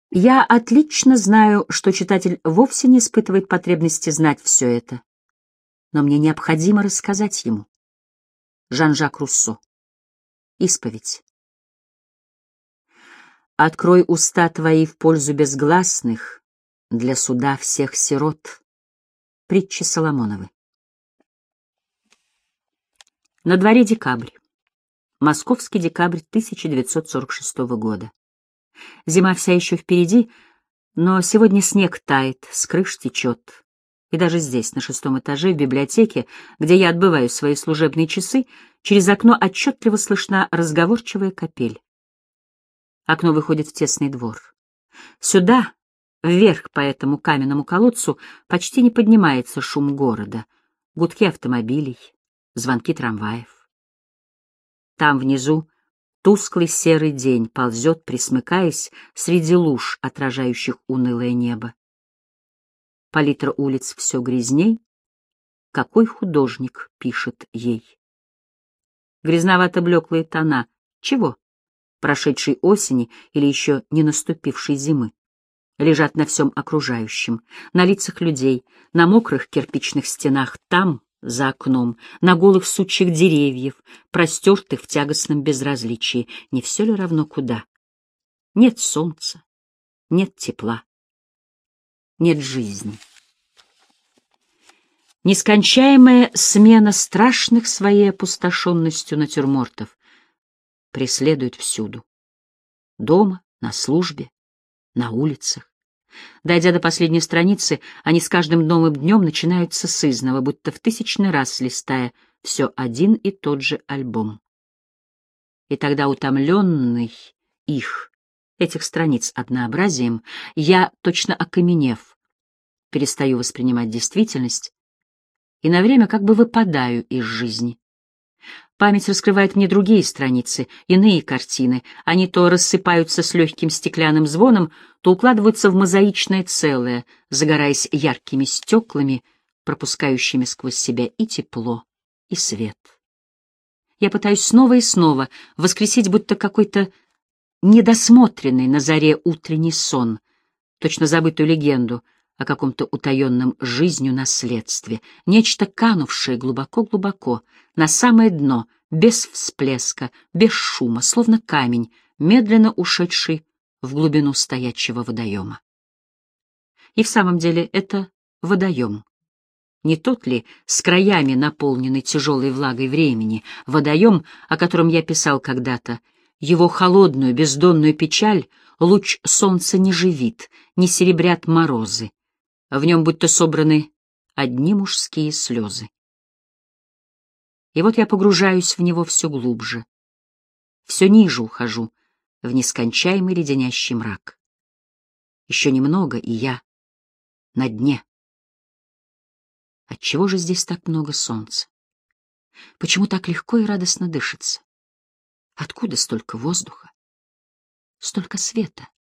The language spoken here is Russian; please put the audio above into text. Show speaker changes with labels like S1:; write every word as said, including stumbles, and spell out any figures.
S1: Я отлично знаю, что читатель вовсе не испытывает потребности знать все это, но мне необходимо рассказать ему. Жан-Жак Руссо. Исповедь. Открой уста твои в пользу безгласных для суда всех сирот. Притчи Соломоновы. На дворе декабрь. Московский декабрь тысяча девятьсот сорок шестого года. Зима вся еще впереди, но сегодня снег тает, с крыш течет. И даже здесь, на шестом этаже, в библиотеке, где я отбываю свои служебные часы, через окно отчетливо слышна разговорчивая капель. Окно выходит в тесный двор. Сюда, вверх по этому каменному колодцу, почти не поднимается шум города, гудки автомобилей, звонки трамваев. Там внизу тусклый серый день ползет, присмыкаясь среди луж, отражающих унылое небо. Палитра улиц все грязней. Какой художник пишет ей? Грязновато-блеклые тона. Чего? Прошедшей осени или еще не наступившей зимы. Лежат на всем окружающем, на лицах людей, на мокрых кирпичных стенах, там, за окном, на голых сучьях деревьев, простертых в тягостном безразличии. Не все ли равно куда? Нет солнца, нет тепла, нет жизни. Нескончаемая смена страшных своей опустошенностью натюрмортов преследует всюду. Дома, на службе, на улицах. Дойдя до последней страницы, они с каждым новым днем начинаются сызнова, будто в тысячный раз листая все один и тот же альбом. И тогда, утомленный их, этих страниц однообразием, я, точно окаменев, перестаю воспринимать действительность и на время как бы выпадаю из жизни. Память раскрывает мне другие страницы, иные картины. Они то рассыпаются с легким стеклянным звоном, то укладываются в мозаичное целое, загораясь яркими стеклами, пропускающими сквозь себя и тепло, и свет. Я пытаюсь снова и снова воскресить будто какой-то недосмотренный на заре утренний сон, точно забытую легенду о каком-то утаенном жизнью наследстве, нечто канувшее глубоко-глубоко, на самое дно, без всплеска, без шума, словно камень, медленно ушедший в глубину стоячего водоема. И в самом деле это водоем. Не тот ли, с краями наполненный тяжелой влагой времени, водоем, о котором я писал когда-то, его холодную бездонную печаль луч солнца не живит, не серебрят морозы. В нем будто собраны одни мужские слезы. И вот я погружаюсь в него все глубже, все ниже ухожу в нескончаемый леденящий мрак. Еще немного, и я на дне. Отчего же здесь так много солнца? Почему так легко и радостно дышится? Откуда столько воздуха, столько света?